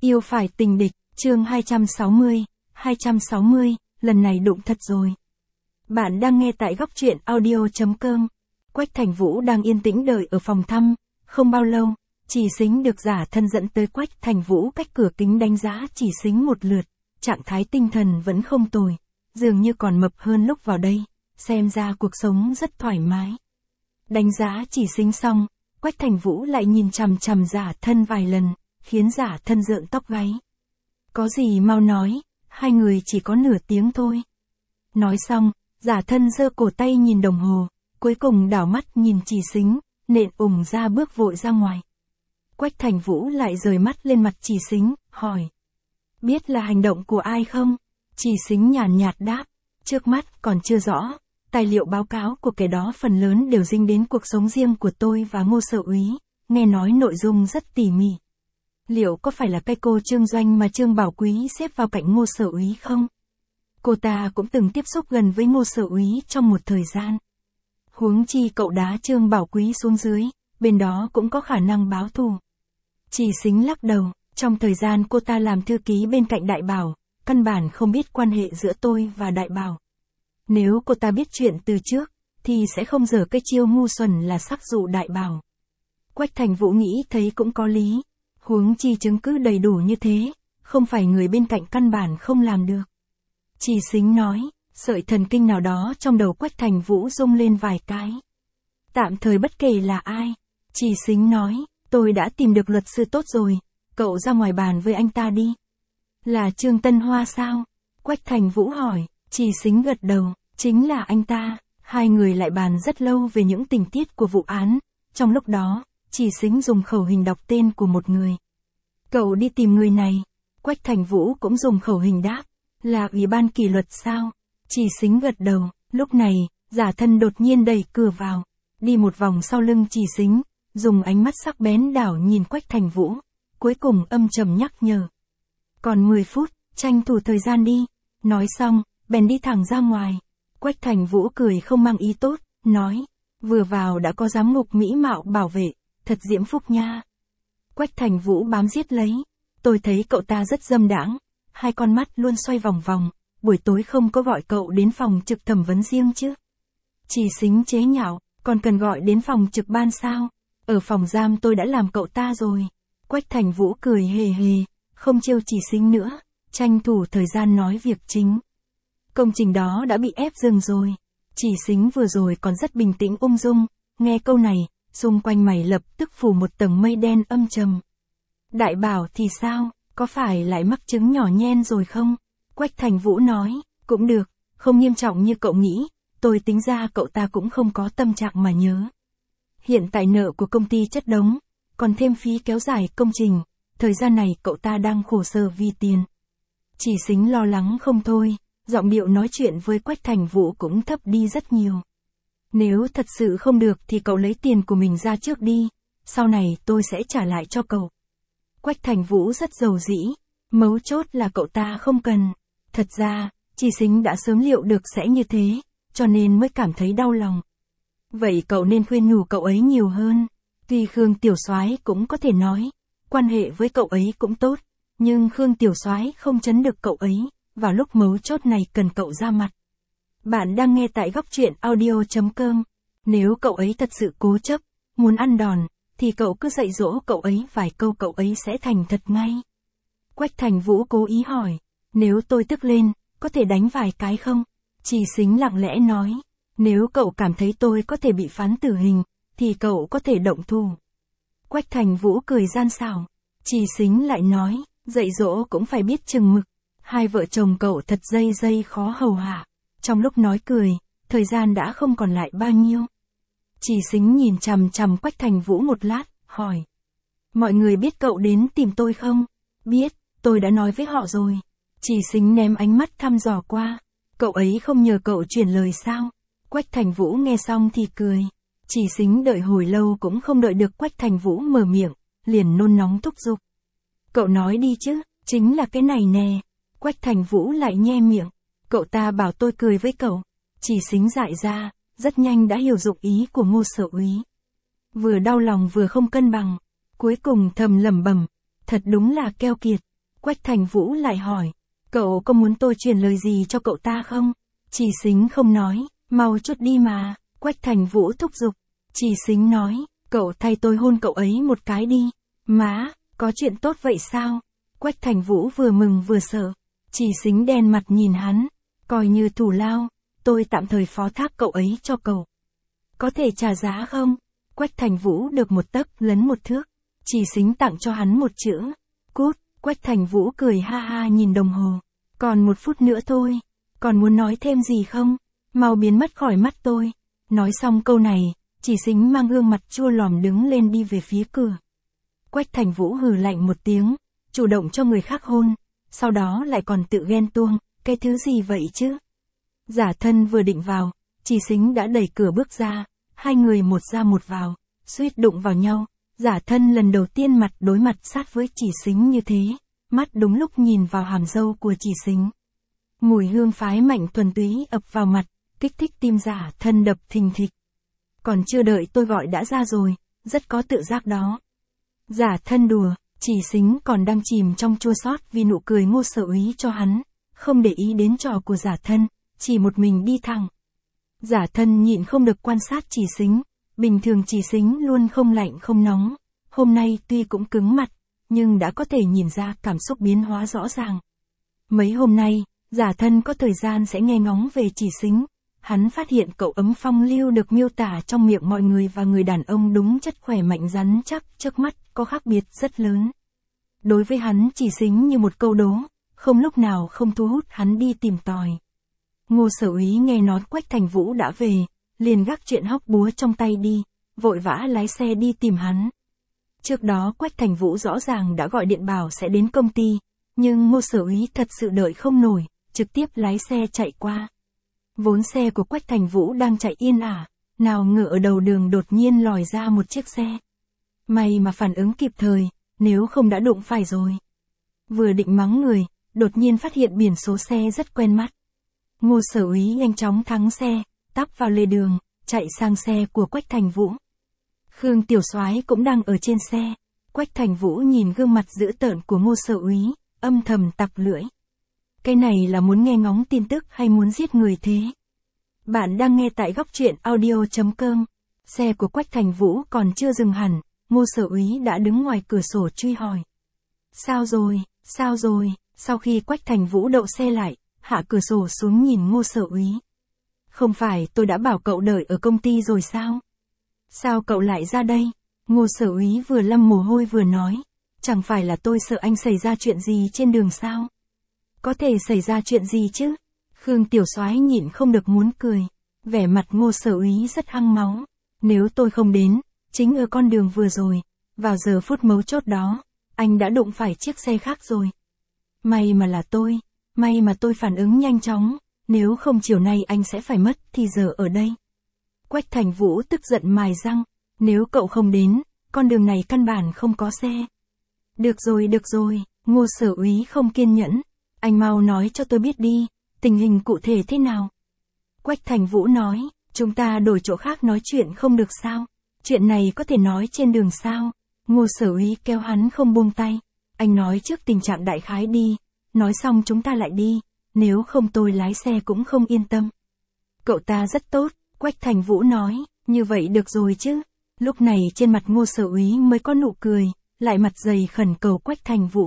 Yêu phải tình địch, chương 260, lần này đụng thật rồi. Bạn đang nghe tại góc truyện audio.com. Quách Thành Vũ đang yên tĩnh đợi ở phòng thăm, không bao lâu, Chỉ Sính được giả thân dẫn tới Quách Thành Vũ cách cửa kính đánh giá Chỉ Sính một lượt, trạng thái tinh thần vẫn không tồi, dường như còn mập hơn lúc vào đây, xem ra cuộc sống rất thoải mái. Đánh giá Chỉ Sính xong, Quách Thành Vũ lại nhìn chằm chằm giả thân vài lần, khiến giả thân rợn tóc gáy. Có gì mau nói, hai người chỉ có nửa tiếng thôi. Nói xong, giả thân giơ cổ tay nhìn đồng hồ, cuối cùng đảo mắt nhìn Chỉ Sính, nện ra bước vội ra ngoài. Quách Thành Vũ lại rời mắt lên mặt Chỉ Sính, hỏi. Biết là hành động của ai không? Chỉ Sính nhàn nhạt đáp, trước mắt còn chưa rõ, tài liệu báo cáo của kẻ đó phần lớn đều dính đến cuộc sống riêng của tôi và Ngô Sở Úy, nghe nói nội dung rất tỉ mỉ. Liệu có phải là cái cô Trương Doanh mà Trương Bảo Quý xếp vào cạnh Ngô Sở Úy không? Cô ta cũng từng tiếp xúc gần với Ngô Sở Úy trong một thời gian. Huống chi cậu đá Trương Bảo Quý xuống dưới, bên đó cũng có khả năng báo thù. Chỉ Sính lắc đầu, trong thời gian cô ta làm thư ký bên cạnh Đại Bảo, căn bản không biết quan hệ giữa tôi và Đại Bảo. Nếu cô ta biết chuyện từ trước, thì sẽ không dở cái chiêu ngu xuẩn là sắc dụ Đại Bảo. Quách Thành Vũ nghĩ thấy cũng có lý. Huống chi chứng cứ đầy đủ như thế, không phải người bên cạnh căn bản không làm được. Chỉ Sính nói, sợi thần kinh nào đó trong đầu Quách Thành Vũ rung lên vài cái. Tạm thời bất kể là ai. Chỉ Sính nói, tôi đã tìm được luật sư tốt rồi, cậu ra ngoài bàn với anh ta đi. Là Trương Tân Hoa sao? Quách Thành Vũ hỏi. Chỉ Sính gật đầu, chính là anh ta. Hai người lại bàn rất lâu về những tình tiết của vụ án. Trong lúc đó, Chỉ Sính dùng khẩu hình đọc tên của một người. Cậu đi tìm người này. Quách Thành Vũ cũng dùng khẩu hình đáp. Là Ủy ban kỷ luật sao? Chỉ Sính gật đầu. Lúc này, giả thân đột nhiên đẩy cửa vào. Đi một vòng sau lưng Chỉ Sính, dùng ánh mắt sắc bén đảo nhìn Quách Thành Vũ. Cuối cùng âm trầm nhắc nhở. Còn 10 phút, tranh thủ thời gian đi. Nói xong, bèn đi thẳng ra ngoài. Quách Thành Vũ cười không mang ý tốt, nói. Vừa vào đã có giám ngục mỹ mạo bảo vệ, thật diễm phúc nha. Quách Thành Vũ bám giết lấy. Tôi thấy cậu ta rất dâm đãng, hai con mắt luôn xoay vòng vòng, buổi tối không có gọi cậu đến phòng trực thẩm vấn riêng chứ? Chỉ Sính chế nhạo, còn cần gọi đến phòng trực ban sao? Ở phòng giam tôi đã làm cậu ta rồi. Quách Thành Vũ cười hề hề, không trêu Chỉ Sính nữa, tranh thủ thời gian nói việc chính. Công trình đó đã bị ép dừng rồi. Chỉ Sính vừa rồi còn rất bình tĩnh ung dung, nghe câu này, xung quanh mày lập tức phủ một tầng mây đen âm trầm. Đại Bảo thì sao, có phải lại mắc chứng nhỏ nhen rồi không? Quách Thành Vũ nói, cũng được, không nghiêm trọng như cậu nghĩ, tôi tính ra cậu ta cũng không có tâm trạng mà nhớ. Hiện tại nợ của công ty chất đống, còn thêm phí kéo dài công trình, thời gian này cậu ta đang khổ sở vì tiền. Chỉ Sính lo lắng không thôi, giọng điệu nói chuyện với Quách Thành Vũ cũng thấp đi rất nhiều. Nếu thật sự không được thì cậu lấy tiền của mình ra trước đi, sau này tôi sẽ trả lại cho cậu. Quách Thành Vũ rất giàu dĩ, mấu chốt là cậu ta không cần. Thật ra, Chỉ Sính đã sớm liệu được sẽ như thế, cho nên mới cảm thấy đau lòng. Vậy cậu nên khuyên nhủ cậu ấy nhiều hơn. Tuy Khương Tiểu Soái cũng có thể nói, quan hệ với cậu ấy cũng tốt, nhưng Khương Tiểu Soái không trấn được cậu ấy, vào lúc mấu chốt này cần cậu ra mặt. Bạn đang nghe tại góc truyện audio.com. Nếu cậu ấy thật sự cố chấp, muốn ăn đòn, thì cậu cứ dạy dỗ cậu ấy vài câu cậu ấy sẽ thành thật ngay. Quách Thành Vũ cố ý hỏi, nếu tôi tức lên, có thể đánh vài cái không? Chỉ Sính lặng lẽ nói, nếu cậu cảm thấy tôi có thể bị phán tử hình, thì cậu có thể động thủ. Quách Thành Vũ cười gian xảo. Chỉ Sính lại nói, dạy dỗ cũng phải biết chừng mực. Hai vợ chồng cậu thật dây khó hầu hạ. Trong lúc nói cười, thời gian đã không còn lại bao nhiêu. Chỉ Sính nhìn chằm chằm Quách Thành Vũ một lát, hỏi. Mọi người biết cậu đến tìm tôi không? Biết, tôi đã nói với họ rồi. Chỉ Sính ném ánh mắt thăm dò qua. Cậu ấy không nhờ cậu chuyển lời sao? Quách Thành Vũ nghe xong thì cười. Chỉ Sính đợi hồi lâu cũng không đợi được Quách Thành Vũ mở miệng, liền nôn nóng thúc giục. Cậu nói đi chứ, chính là cái này nè. Quách Thành Vũ lại nhe miệng. Cậu ta bảo tôi cười với cậu. Chỉ Sính dại ra, rất nhanh đã hiểu dụng ý của Ngô Sở Úy. Vừa đau lòng vừa không cân bằng, cuối cùng thầm lẩm bẩm, thật đúng là keo kiệt, Quách Thành Vũ lại hỏi, cậu có muốn tôi truyền lời gì cho cậu ta không? Chỉ Sính không nói, mau chút đi mà, Quách Thành Vũ thúc giục. Chỉ Sính nói, cậu thay tôi hôn cậu ấy một cái đi. Má, có chuyện tốt vậy sao? Quách Thành Vũ vừa mừng vừa sợ. Chỉ Sính đen mặt nhìn hắn, coi như thù lao, tôi tạm thời phó thác cậu ấy cho cậu. Có thể trả giá không? Quách Thành Vũ được một tấc lấn một thước. Chỉ Sính tặng cho hắn một chữ. Cút, Quách Thành Vũ cười ha ha nhìn đồng hồ. Còn 1 phút nữa thôi. Còn muốn nói thêm gì không? Mau biến mất khỏi mắt tôi. Nói xong câu này, Chỉ Sính mang gương mặt chua lòm đứng lên đi về phía cửa. Quách Thành Vũ hừ lạnh một tiếng, chủ động cho người khác hôn, sau đó lại còn tự ghen tuông, cái thứ gì vậy chứ? Giả Thân vừa định vào, Chỉ Sính đã đẩy cửa bước ra, hai người một ra một vào, suýt đụng vào nhau. Giả Thân lần đầu tiên mặt đối mặt sát với Chỉ Sính như thế, mắt đúng lúc nhìn vào hàm râu của Chỉ Sính. Mùi hương phái mạnh thuần túy ập vào mặt, kích thích tim Giả Thân đập thình thịch. Còn chưa đợi tôi gọi đã ra rồi, rất có tự giác đó. Giả Thân đùa, Chỉ Sính còn đang chìm trong chua xót vì nụ cười Ngô Sở Úy cho hắn, không để ý đến trò của Giả Thân, chỉ một mình đi thẳng. Giả Thân nhịn không được quan sát Chỉ Sính, bình thường Chỉ Sính luôn không lạnh không nóng, hôm nay tuy cũng cứng mặt, nhưng đã có thể nhìn ra cảm xúc biến hóa rõ ràng. Mấy hôm nay, Giả Thân có thời gian sẽ nghe ngóng về Chỉ Sính, hắn phát hiện cậu ấm phong lưu được miêu tả trong miệng mọi người và người đàn ông đúng chất khỏe mạnh rắn chắc trước mắt có khác biệt rất lớn. Đối với hắn Chỉ Sính như một câu đố, không lúc nào không thu hút hắn đi tìm tòi. Ngô Sở Úy nghe nói Quách Thành Vũ đã về, liền gác chuyện hóc búa trong tay đi, vội vã lái xe đi tìm hắn. Trước đó Quách Thành Vũ rõ ràng đã gọi điện bảo sẽ đến công ty, nhưng Ngô Sở Úy thật sự đợi không nổi, trực tiếp lái xe chạy qua. Vốn xe của Quách Thành Vũ đang chạy yên ả, nào ngờ ở đầu đường đột nhiên lòi ra một chiếc xe. May mà phản ứng kịp thời, nếu không đã đụng phải rồi. Vừa định mắng người, đột nhiên phát hiện biển số xe rất quen mắt. Ngô Sở Úy nhanh chóng thắng xe, tắp vào lề đường, chạy sang xe của Quách Thành Vũ. Khương Tiểu Soái cũng đang ở trên xe. Quách Thành Vũ nhìn gương mặt dữ tợn của Ngô Sở Úy, âm thầm tặc lưỡi. Cái này là muốn nghe ngóng tin tức hay muốn giết người thế? Bạn đang nghe tại góc truyện audio.com. Xe của Quách Thành Vũ còn chưa dừng hẳn, Ngô Sở Úy đã đứng ngoài cửa sổ truy hỏi. Sao rồi, sao rồi? Sau khi Quách Thành Vũ đậu xe lại, hạ cửa sổ xuống nhìn Ngô Sở Úy. Không phải tôi đã bảo cậu đợi ở công ty rồi sao? Sao cậu lại ra đây? Ngô Sở Úy vừa lăm mồ hôi vừa nói. Chẳng phải là tôi sợ anh xảy ra chuyện gì trên đường sao? Có thể xảy ra chuyện gì chứ? Khương Tiểu Soái nhịn không được muốn cười. Vẻ mặt Ngô Sở Úy rất hăng máu. Nếu tôi không đến, chính ở con đường vừa rồi, vào giờ phút mấu chốt đó, anh đã đụng phải chiếc xe khác rồi. May mà là tôi, may mà tôi phản ứng nhanh chóng, nếu không chiều nay anh sẽ phải mất thì giờ ở đây. Quách Thành Vũ tức giận mài răng, nếu cậu không đến, con đường này căn bản không có xe. Được rồi, Ngô Sở Úy không kiên nhẫn, anh mau nói cho tôi biết đi, tình hình cụ thể thế nào? Quách Thành Vũ nói, chúng ta đổi chỗ khác nói chuyện không được sao? Chuyện này có thể nói trên đường sao? Ngô Sở Úy kéo hắn không buông tay, anh nói trước tình trạng đại khái đi, nói xong chúng ta lại đi, nếu không tôi lái xe cũng không yên tâm. Cậu ta rất tốt, Quách Thành Vũ nói, như vậy được rồi chứ. Lúc này trên mặt Ngô Sở Úy mới có nụ cười, lại mặt dày khẩn cầu Quách Thành Vũ.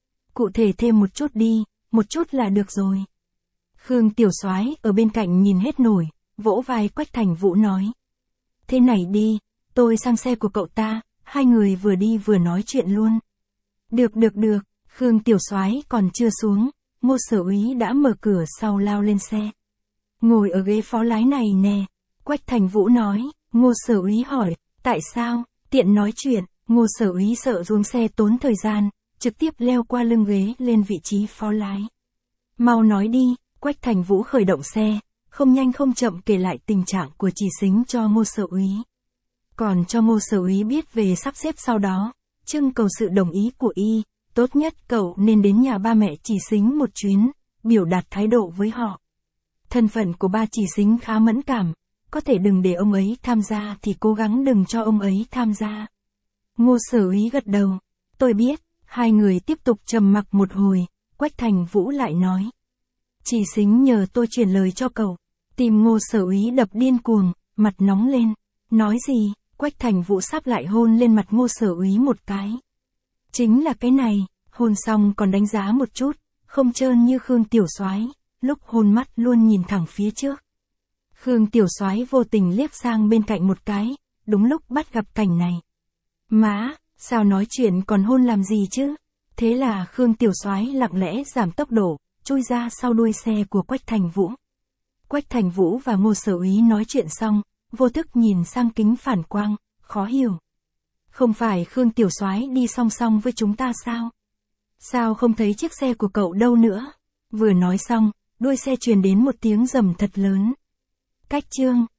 Cụ thể thêm một chút đi, một chút là được rồi. Khương Tiểu Soái ở bên cạnh nhìn hết nổi, vỗ vai Quách Thành Vũ nói. Thế này đi, tôi sang xe của cậu ta, hai người vừa đi vừa nói chuyện luôn. Được, Khương Tiểu Soái còn chưa xuống, Ngô Sở Úy đã mở cửa sau lao lên xe. Ngồi ở ghế phó lái này nè, Quách Thành Vũ nói. Ngô Sở Úy hỏi, tại sao? Tiện nói chuyện. Ngô Sở Úy sợ xuống xe tốn thời gian, trực tiếp leo qua lưng ghế lên vị trí phó lái. Mau nói đi. Quách Thành Vũ khởi động xe, không nhanh không chậm kể lại tình trạng của Chỉ Sính cho Ngô Sở Úy. Còn cho Ngô Sở Úy biết về sắp xếp sau đó, trưng cầu sự đồng ý của y, tốt nhất cậu nên đến nhà ba mẹ Chỉ Sính một chuyến, biểu đạt thái độ với họ. Thân phận của ba Chỉ Sính khá mẫn cảm, có thể đừng để ông ấy tham gia thì cố gắng đừng cho ông ấy tham gia. Ngô Sở Úy gật đầu, tôi biết, Hai người tiếp tục trầm mặc một hồi, Quách Thành Vũ lại nói. Chỉ Sính nhờ tôi truyền lời cho cậu. Tim Ngô Sở Úy đập điên cuồng, mặt nóng lên. Nói gì? Quách Thành Vũ sắp lại hôn lên mặt Ngô Sở Úy một cái. Chính là cái này, hôn xong còn đánh giá một chút, không trơn như Khương Tiểu Soái, lúc hôn mắt luôn nhìn thẳng phía trước. Khương Tiểu Soái vô tình liếc sang bên cạnh một cái, đúng lúc bắt gặp cảnh này. Má, sao nói chuyện còn hôn làm gì chứ? Thế là Khương Tiểu Soái lặng lẽ giảm tốc độ, chui ra sau đuôi xe của Quách Thành Vũ. Quách Thành Vũ và Ngô Sở Úy nói chuyện xong, vô thức nhìn sang kính phản quang, khó hiểu. Không phải Khương Tiểu Soái đi song song với chúng ta sao? Sao không thấy chiếc xe của cậu đâu nữa? Vừa nói xong, đuôi xe truyền đến một tiếng rầm thật lớn. Cách chương